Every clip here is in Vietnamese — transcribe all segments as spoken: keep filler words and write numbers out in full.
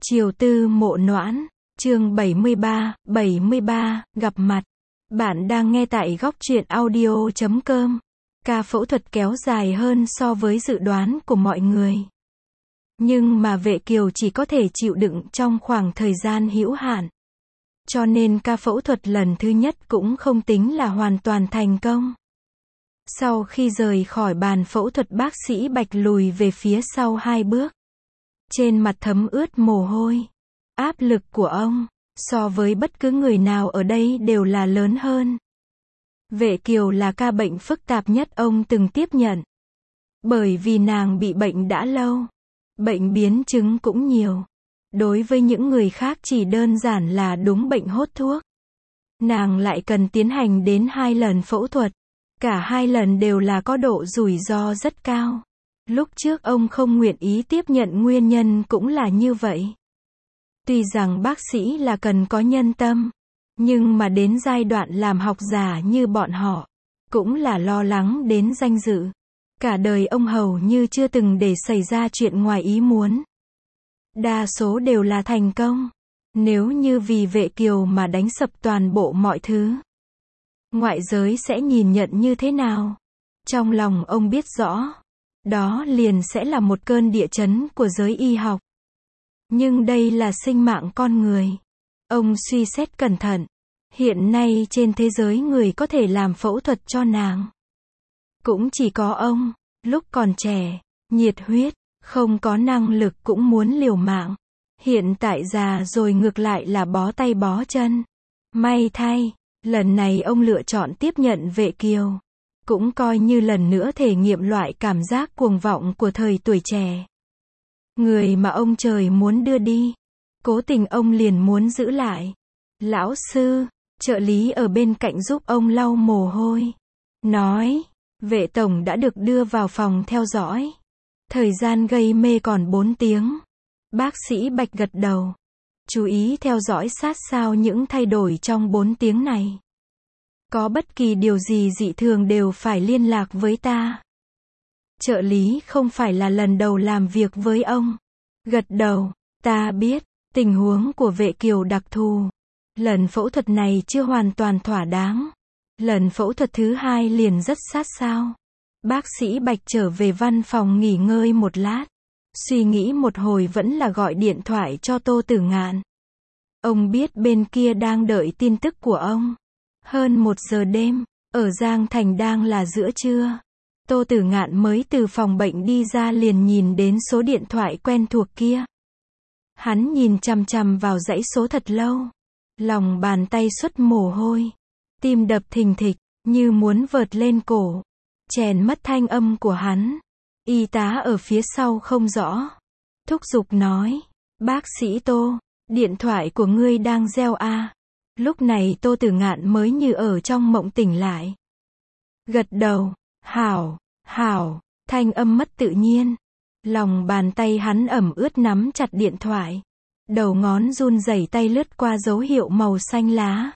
Triều Tư Mộ Noãn, chương bảy mươi ba, bảy mươi ba, gặp mặt. Bạn đang nghe tại góc truyện audio chấm com. Ca phẫu thuật kéo dài hơn so với dự đoán của mọi người. Nhưng mà Vệ Kiều chỉ có thể chịu đựng trong khoảng thời gian hữu hạn. Cho nên ca phẫu thuật lần thứ nhất cũng không tính là hoàn toàn thành công. Sau khi rời khỏi bàn phẫu thuật, bác sĩ Bạch lùi về phía sau hai bước. Trên mặt thấm ướt mồ hôi. Áp lực của ông, so với bất cứ người nào ở đây đều là lớn hơn. Vệ Kiều là ca bệnh phức tạp nhất ông từng tiếp nhận. Bởi vì nàng bị bệnh đã lâu. Bệnh biến chứng cũng nhiều. Đối với những người khác chỉ đơn giản là đúng bệnh hốt thuốc. Nàng lại cần tiến hành đến hai lần phẫu thuật. Cả hai lần đều là có độ rủi ro rất cao. Lúc trước ông không nguyện ý tiếp nhận nguyên nhân cũng là như vậy. Tuy rằng bác sĩ là cần có nhân tâm, nhưng mà đến giai đoạn làm học giả như bọn họ, cũng là lo lắng đến danh dự. Cả đời ông hầu như chưa từng để xảy ra chuyện ngoài ý muốn. Đa số đều là thành công. Nếu như vì Vệ Kiều mà đánh sập toàn bộ mọi thứ, ngoại giới sẽ nhìn nhận như thế nào? Trong lòng ông biết rõ, đó liền sẽ là một cơn địa chấn của giới y học. Nhưng đây là sinh mạng con người. Ông suy xét cẩn thận. Hiện nay trên thế giới người có thể làm phẫu thuật cho nàng cũng chỉ có ông. Lúc còn trẻ, nhiệt huyết, không có năng lực cũng muốn liều mạng. Hiện tại già rồi ngược lại là bó tay bó chân. May thay, lần này ông lựa chọn tiếp nhận Vệ Kiều. Cũng coi như lần nữa thể nghiệm loại cảm giác cuồng vọng của thời tuổi trẻ. Người mà ông trời muốn đưa đi, cố tình ông liền muốn giữ lại. Lão sư, trợ lý ở bên cạnh giúp ông lau mồ hôi. Nói, Vệ tổng đã được đưa vào phòng theo dõi. Thời gian gây mê còn bốn tiếng. Bác sĩ Bạch gật đầu. Chú ý theo dõi sát sao những thay đổi trong bốn tiếng này. Có bất kỳ điều gì dị thường đều phải liên lạc với ta. Trợ lý không phải là lần đầu làm việc với ông. Gật đầu, ta biết, tình huống của Vệ Kiều đặc thù. Lần phẫu thuật này chưa hoàn toàn thỏa đáng. Lần phẫu thuật thứ hai liền rất sát sao. Bác sĩ Bạch trở về văn phòng nghỉ ngơi một lát. Suy nghĩ một hồi vẫn là gọi điện thoại cho Tô Tử Ngạn. Ông biết bên kia đang đợi tin tức của ông. Hơn một giờ đêm, ở Giang Thành đang là giữa trưa. Tô Tử Ngạn mới từ phòng bệnh đi ra liền nhìn đến số điện thoại quen thuộc kia. Hắn nhìn chằm chằm vào dãy số thật lâu. Lòng bàn tay xuất mồ hôi. Tim đập thình thịch, như muốn vợt lên cổ. Chèn mất thanh âm của hắn. Y tá ở phía sau không rõ. Thúc giục nói, bác sĩ Tô, điện thoại của ngươi đang reo à. Lúc này Tô Tử Ngạn mới như ở trong mộng tỉnh lại. Gật đầu, hảo, hảo, thanh âm mất tự nhiên. Lòng bàn tay hắn ẩm ướt nắm chặt điện thoại. Đầu ngón run rẩy tay lướt qua dấu hiệu màu xanh lá.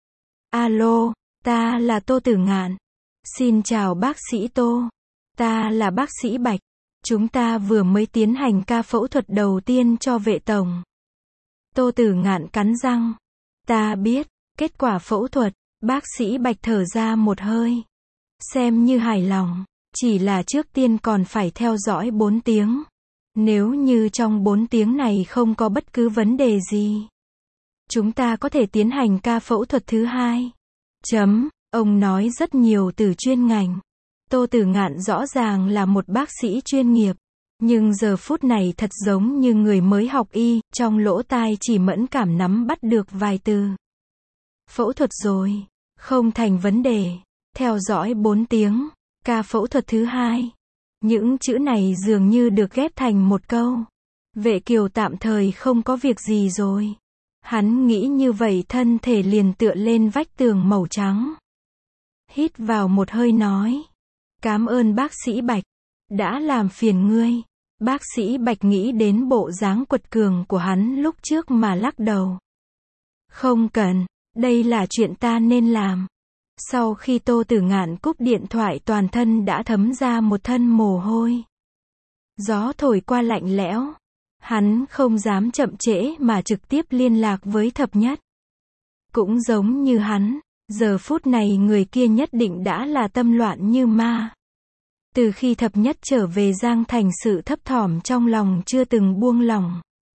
Alo, ta là Tô Tử Ngạn. Xin chào bác sĩ Tô. Ta là bác sĩ Bạch. Chúng ta vừa mới tiến hành ca phẫu thuật đầu tiên cho Vệ tổng. Tô Tử Ngạn cắn răng. Ta biết, kết quả phẫu thuật, bác sĩ Bạch thở ra một hơi. Xem như hài lòng, chỉ là trước tiên còn phải theo dõi bốn tiếng. Nếu như trong bốn tiếng này không có bất cứ vấn đề gì, chúng ta có thể tiến hành ca phẫu thuật thứ hai. Chấm, ông nói rất nhiều từ chuyên ngành. Tô Tử Ngạn rõ ràng là một bác sĩ chuyên nghiệp. Nhưng giờ phút này thật giống như người mới học y, trong lỗ tai chỉ mẫn cảm nắm bắt được vài từ. Phẫu thuật rồi, không thành vấn đề, theo dõi bốn tiếng, ca phẫu thuật thứ hai. Những chữ này dường như được ghép thành một câu. Vệ Kiều tạm thời không có việc gì rồi. Hắn nghĩ như vậy thân thể liền tựa lên vách tường màu trắng. Hít vào một hơi nói. Cảm ơn bác sĩ Bạch, đã làm phiền ngươi. Bác sĩ Bạch nghĩ đến bộ dáng quật cường của hắn lúc trước mà lắc đầu. Không cần, đây là chuyện ta nên làm. Sau khi Tô Tử Ngạn cúp điện thoại toàn thân đã thấm ra một thân mồ hôi. Gió thổi qua lạnh lẽo. Hắn không dám chậm trễ mà trực tiếp liên lạc với thập nhất. Cũng giống như hắn, giờ phút này người kia nhất định đã là tâm loạn như ma. Từ khi thập nhất trở về Giang Thành, sự thấp thỏm trong lòng chưa từng buông lỏng.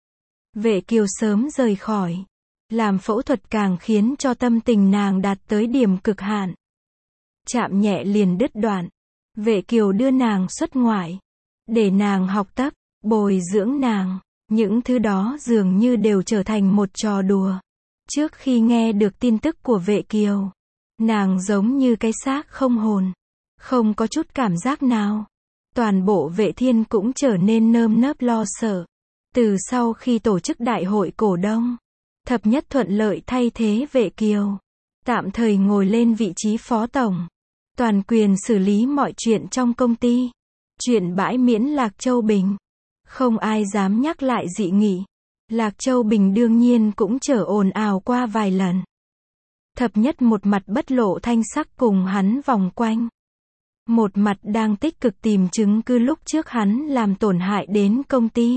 Vệ Kiều sớm rời khỏi. Làm phẫu thuật càng khiến cho tâm tình nàng đạt tới điểm cực hạn. Chạm nhẹ liền đứt đoạn. Vệ Kiều đưa nàng xuất ngoại. Để nàng học tập, bồi dưỡng nàng. Những thứ đó dường như đều trở thành một trò đùa. Trước khi nghe được tin tức của Vệ Kiều, nàng giống như cái xác không hồn. Không có chút cảm giác nào. Toàn bộ Vệ Thiên cũng trở nên nơm nớp lo sợ. Từ sau khi tổ chức đại hội cổ đông, thập nhất thuận lợi thay thế Vệ Kiều. Tạm thời ngồi lên vị trí phó tổng. Toàn quyền xử lý mọi chuyện trong công ty. Chuyện bãi miễn Lạc Châu Bình. Không ai dám nhắc lại dị nghị. Lạc Châu Bình đương nhiên cũng trở ồn ào qua vài lần. Thập nhất một mặt bất lộ thanh sắc cùng hắn vòng quanh. Một mặt đang tích cực tìm chứng cứ lúc trước hắn làm tổn hại đến công ty.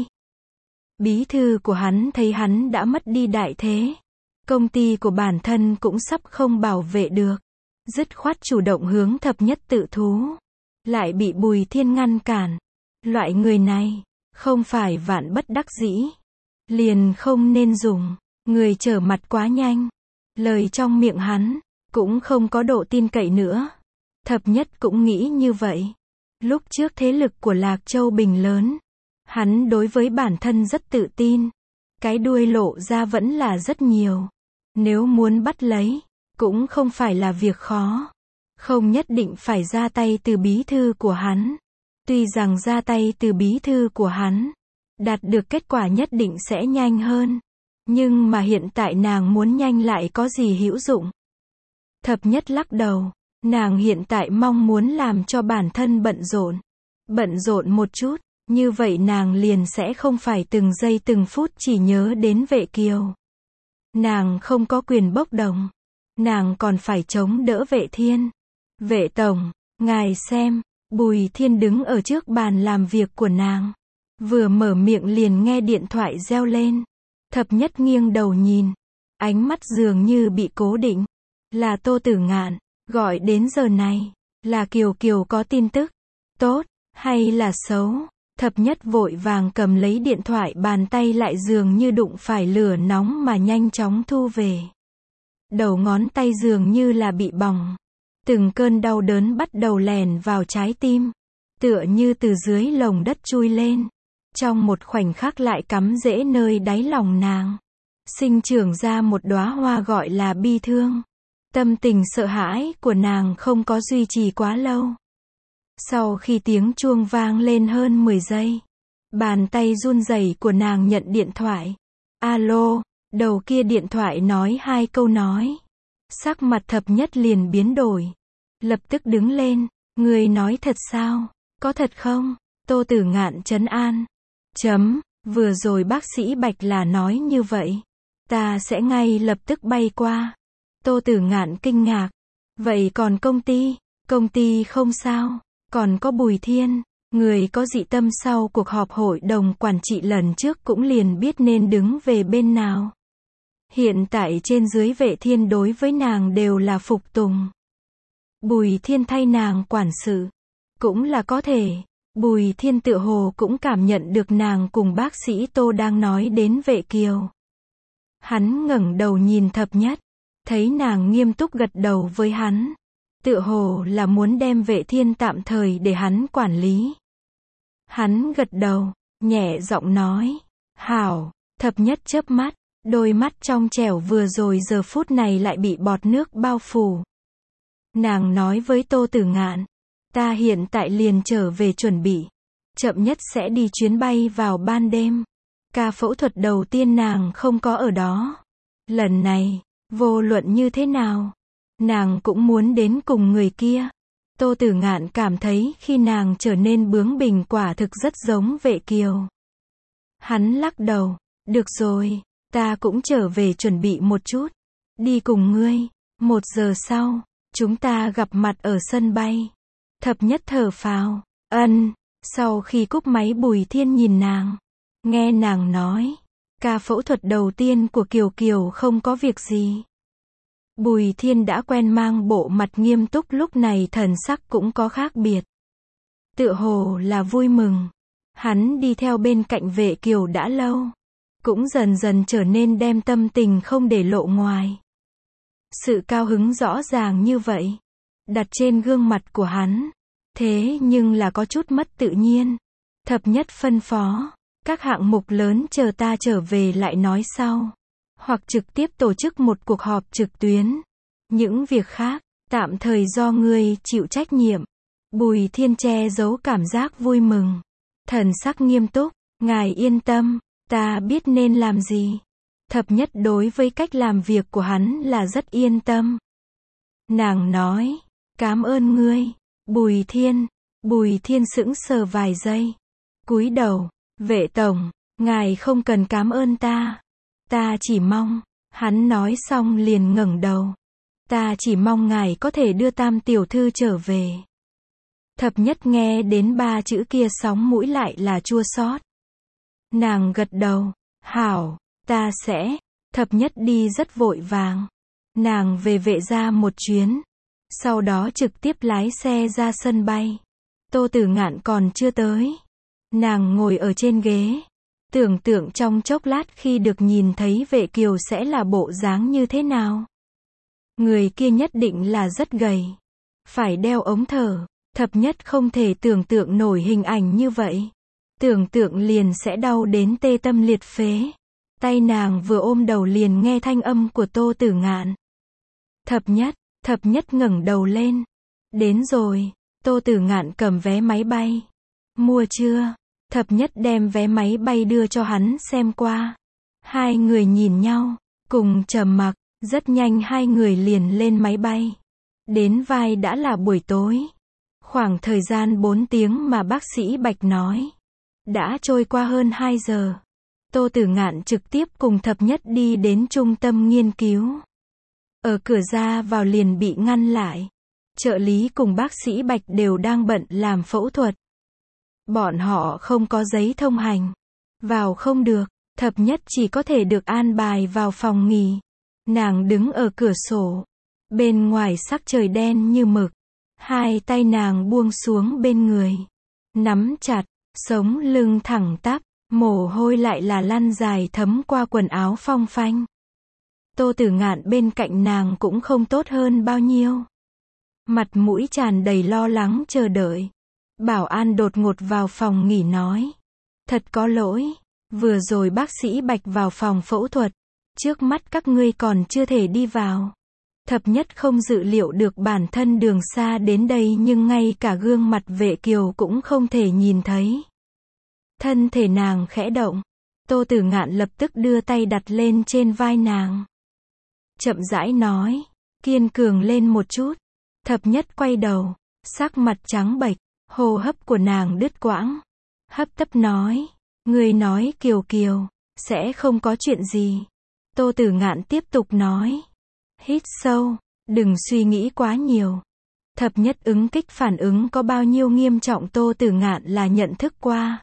Bí thư của hắn thấy hắn đã mất đi đại thế. Công ty của bản thân cũng sắp không bảo vệ được. Dứt khoát chủ động hướng thập nhất tự thú. Lại bị Bùi Thiên ngăn cản. Loại người này, không phải vạn bất đắc dĩ. Liền không nên dùng. Người trở mặt quá nhanh. Lời trong miệng hắn, cũng không có độ tin cậy nữa. Thập nhất cũng nghĩ như vậy. Lúc trước thế lực của Lạc Châu Bình lớn. Hắn đối với bản thân rất tự tin. Cái đuôi lộ ra vẫn là rất nhiều. Nếu muốn bắt lấy, cũng không phải là việc khó. Không nhất định phải ra tay từ bí thư của hắn. Tuy rằng ra tay từ bí thư của hắn, đạt được kết quả nhất định sẽ nhanh hơn. Nhưng mà hiện tại nàng muốn nhanh lại có gì hữu dụng. Thập nhất lắc đầu. Nàng hiện tại mong muốn làm cho bản thân bận rộn. Bận rộn một chút. Như vậy nàng liền sẽ không phải từng giây từng phút chỉ nhớ đến Vệ Kiều. Nàng không có quyền bốc đồng. Nàng còn phải chống đỡ Vệ Thiên. Vệ tổng, ngài xem. Bùi Thiên đứng ở trước bàn làm việc của nàng. Vừa mở miệng liền nghe điện thoại reo lên. Thập nhất nghiêng đầu nhìn. Ánh mắt dường như bị cố định. Là Tô Tử Ngạn. Gọi đến giờ này. Là Kiều Kiều có tin tức. Tốt, hay là xấu? Thập nhất vội vàng cầm lấy điện thoại, bàn tay lại dường như đụng phải lửa nóng mà nhanh chóng thu về. Đầu ngón tay dường như là bị bỏng. Từng cơn đau đớn bắt đầu lèn vào trái tim. Tựa như từ dưới lồng đất chui lên. Trong một khoảnh khắc lại cắm rễ nơi đáy lòng nàng. Sinh trưởng ra một đóa hoa gọi là bi thương. Tâm tình sợ hãi của nàng không có duy trì quá lâu. Sau khi tiếng chuông vang lên hơn mười giây, bàn tay run rẩy của nàng nhận điện thoại. Alo, đầu kia điện thoại nói hai câu nói. Sắc mặt thập nhất liền biến đổi. Lập tức đứng lên. Người nói thật sao? Có thật không? Tô Tử Ngạn trấn an. Chấm, vừa rồi bác sĩ Bạch là nói như vậy. Ta sẽ ngay lập tức bay qua. Tô Tử Ngạn kinh ngạc. Vậy còn công ty? Công ty không sao. Còn có Bùi Thiên, người có dị tâm, sau cuộc họp hội đồng quản trị lần trước cũng liền biết nên đứng về bên nào. Hiện tại trên dưới Vệ Thiên đối với nàng đều là phục tùng. Bùi Thiên thay nàng quản sự, cũng là có thể. Bùi Thiên tựa hồ cũng cảm nhận được nàng cùng bác sĩ Tô đang nói đến Vệ Kiều. Hắn ngẩng đầu nhìn thập nhất, thấy nàng nghiêm túc gật đầu với hắn. Tựa hồ là muốn đem Vệ Thiên tạm thời để hắn quản lý. Hắn gật đầu, nhẹ giọng nói. Hảo, thập nhất chớp mắt, đôi mắt trong trẻo vừa rồi giờ phút này lại bị bọt nước bao phủ. Nàng nói với Tô Tử Ngạn. Ta hiện tại liền trở về chuẩn bị. Chậm nhất sẽ đi chuyến bay vào ban đêm. Ca phẫu thuật đầu tiên nàng không có ở đó. Lần này, vô luận như thế nào, nàng cũng muốn đến cùng người kia. Tô Tử Ngạn cảm thấy khi nàng trở nên bướng bỉnh quả thực rất giống Vệ Kiều. Hắn lắc đầu. Được rồi, ta cũng trở về chuẩn bị một chút. Đi cùng ngươi. Một giờ sau, chúng ta gặp mặt ở sân bay. Thập nhất thở phào. Ân. Sau khi cúp máy Bùi Thiên nhìn nàng. nghe nàng nói, ca phẫu thuật đầu tiên của Kiều Kiều không có việc gì. Bùi Thiên đã quen mang bộ mặt nghiêm túc, lúc này thần sắc cũng có khác biệt. Tựa hồ là vui mừng. Hắn đi theo bên cạnh Vệ Kiều đã lâu, cũng dần dần trở nên đem tâm tình không để lộ ngoài. Sự cao hứng rõ ràng như vậy, đặt trên gương mặt của hắn, thế nhưng là có chút mất tự nhiên. Thập nhất phân phó, các hạng mục lớn chờ ta trở về lại nói sau, hoặc trực tiếp tổ chức một cuộc họp trực tuyến. Những việc khác, tạm thời do ngươi chịu trách nhiệm. Bùi Thiên che giấu cảm giác vui mừng, thần sắc nghiêm túc, ngài yên tâm, ta biết nên làm gì. Thập nhất đối với cách làm việc của hắn là rất yên tâm. Nàng nói, cảm ơn ngươi, Bùi Thiên. Bùi Thiên sững sờ vài giây, cúi đầu, Vệ tổng, ngài không cần cảm ơn ta. Ta chỉ mong, hắn nói xong liền ngẩng đầu. Ta chỉ mong ngài có thể đưa Tam tiểu thư trở về. Thập nhất nghe đến ba chữ kia sóng mũi lại là chua xót. Nàng gật đầu, hảo, ta sẽ. Thập nhất đi rất vội vàng. Nàng về Vệ gia một chuyến, sau đó trực tiếp lái xe ra sân bay. Tô Tử Ngạn còn chưa tới. Nàng ngồi ở trên ghế, tưởng tượng trong chốc lát khi được nhìn thấy Vệ Kiều sẽ là bộ dáng như thế nào. Người kia nhất định là rất gầy, phải đeo ống thở. Thập nhất không thể tưởng tượng nổi hình ảnh như vậy. Tưởng tượng liền sẽ đau đến tê tâm liệt phế. Tay nàng vừa ôm đầu liền nghe thanh âm của Tô Tử Ngạn. Thập nhất, thập nhất ngẩng đầu lên. Đến rồi. Tô Tử Ngạn cầm vé máy bay. Mua chưa? Thập nhất đem vé máy bay đưa cho hắn xem qua. Hai người nhìn nhau, cùng trầm mặc. Rất nhanh hai người liền lên máy bay. Đến vai đã là buổi tối. Khoảng thời gian bốn tiếng mà bác sĩ Bạch nói, đã trôi qua hơn hai giờ. Tô Tử Ngạn trực tiếp cùng thập nhất đi đến trung tâm nghiên cứu. Ở cửa ra vào liền bị ngăn lại. Trợ lý cùng bác sĩ Bạch đều đang bận làm phẫu thuật. Bọn họ không có giấy thông hành, vào không được. Thập nhất chỉ có thể được an bài vào phòng nghỉ. Nàng đứng ở cửa sổ, bên ngoài sắc trời đen như mực. Hai tay nàng buông xuống bên người, nắm chặt, sống lưng thẳng tắp, mồ hôi lại là lăn dài thấm qua quần áo phong phanh. Tô Tử Ngạn bên cạnh nàng cũng không tốt hơn bao nhiêu. Mặt mũi tràn đầy lo lắng chờ đợi. Bảo an đột ngột vào phòng nghỉ nói, thật có lỗi, vừa rồi bác sĩ Bạch vào phòng phẫu thuật, trước mắt các ngươi còn chưa thể đi vào. Thập nhất không dự liệu được bản thân đường xa đến đây nhưng ngay cả gương mặt Vệ Kiều cũng không thể nhìn thấy. Thân thể nàng khẽ động. Tô Tử Ngạn lập tức đưa tay đặt lên trên vai nàng. Chậm rãi nói, kiên cường lên một chút. Thập nhất quay đầu, sắc mặt trắng bệch, hô hấp của nàng đứt quãng. Hấp tấp nói, người nói Kiều Kiều, sẽ không có chuyện gì. Tô Tử Ngạn tiếp tục nói. Hít sâu, đừng suy nghĩ quá nhiều. Thập nhất ứng kích phản ứng có bao nhiêu nghiêm trọng Tô Tử Ngạn là nhận thức qua.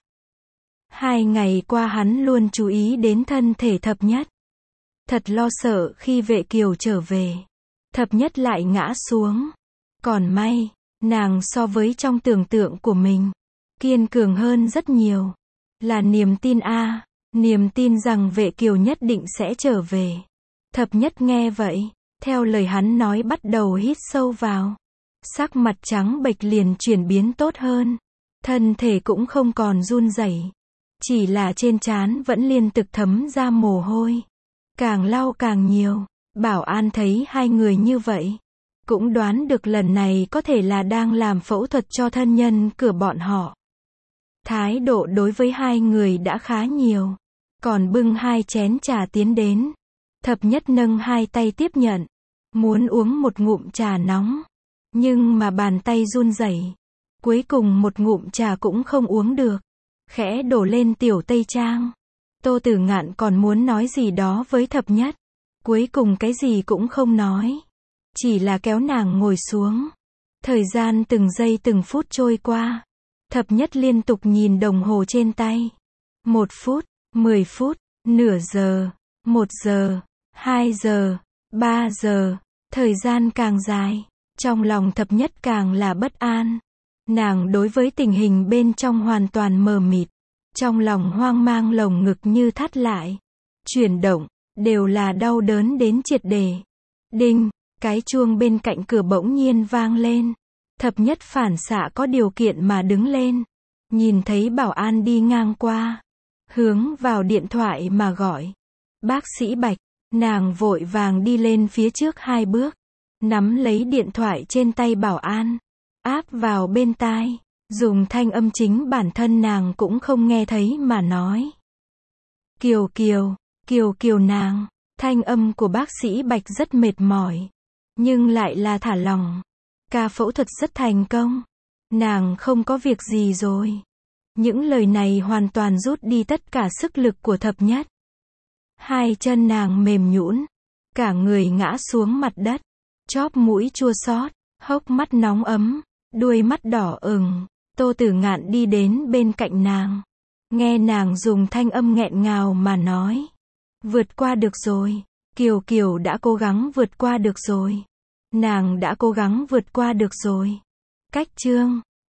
Hai ngày qua hắn luôn chú ý đến thân thể thập nhất. Thật lo sợ khi Vệ Kiều trở về, thập nhất lại ngã xuống. Còn may, nàng so với trong tưởng tượng của mình, kiên cường hơn rất nhiều. Là niềm tin a, niềm tin rằng Vệ Kiều nhất định sẽ trở về. Thập nhất nghe vậy, theo lời hắn nói bắt đầu hít sâu vào. Sắc mặt trắng bệch liền chuyển biến tốt hơn. Thân thể cũng không còn run rẩy. Chỉ là trên trán vẫn liên tục thấm ra mồ hôi. Càng lau càng nhiều. Bảo an thấy hai người như vậy, cũng đoán được lần này có thể là đang làm phẫu thuật cho thân nhân của bọn họ. Thái độ đối với hai người đã khá nhiều. Còn bưng hai chén trà tiến đến. Thập nhất nâng hai tay tiếp nhận. Muốn uống một ngụm trà nóng. Nhưng mà bàn tay run rẩy. Cuối cùng một ngụm trà cũng không uống được. Khẽ đổ lên tiểu tây trang. Tô Tử Ngạn còn muốn nói gì đó với thập nhất. Cuối cùng cái gì cũng không nói. Chỉ là kéo nàng ngồi xuống. Thời gian từng giây từng phút trôi qua. Thập nhất liên tục nhìn đồng hồ trên tay. Một phút, mười phút, nửa giờ, một giờ, hai giờ, ba giờ, thời gian càng dài, trong lòng thập nhất càng là bất an. Nàng đối với tình hình bên trong hoàn toàn mờ mịt, trong lòng hoang mang, lồng ngực như thắt lại, chuyển động, đều là đau đớn đến triệt để. Đinh, cái chuông bên cạnh cửa bỗng nhiên vang lên. Thập nhất phản xạ có điều kiện mà đứng lên, nhìn thấy bảo an đi ngang qua, hướng vào điện thoại mà gọi. Bác sĩ Bạch, nàng vội vàng đi lên phía trước hai bước, nắm lấy điện thoại trên tay bảo an, áp vào bên tai, dùng thanh âm chính bản thân nàng cũng không nghe thấy mà nói. Kiều Kiều, Kiều Kiều nàng, thanh âm của bác sĩ Bạch rất mệt mỏi, nhưng lại là thả lỏng. Ca phẫu thuật rất thành công. Nàng không có việc gì rồi. Những lời này hoàn toàn rút đi tất cả sức lực của thập nhất. Hai chân nàng mềm nhũn, cả người ngã xuống mặt đất, chóp mũi chua xót, hốc mắt nóng ấm, đuôi mắt đỏ ửng. Tô Tử Ngạn đi đến bên cạnh nàng, nghe nàng dùng thanh âm nghẹn ngào mà nói. Vượt qua được rồi. Kiều Kiều đã cố gắng vượt qua được rồi. Nàng đã cố gắng vượt qua được rồi. Cách chương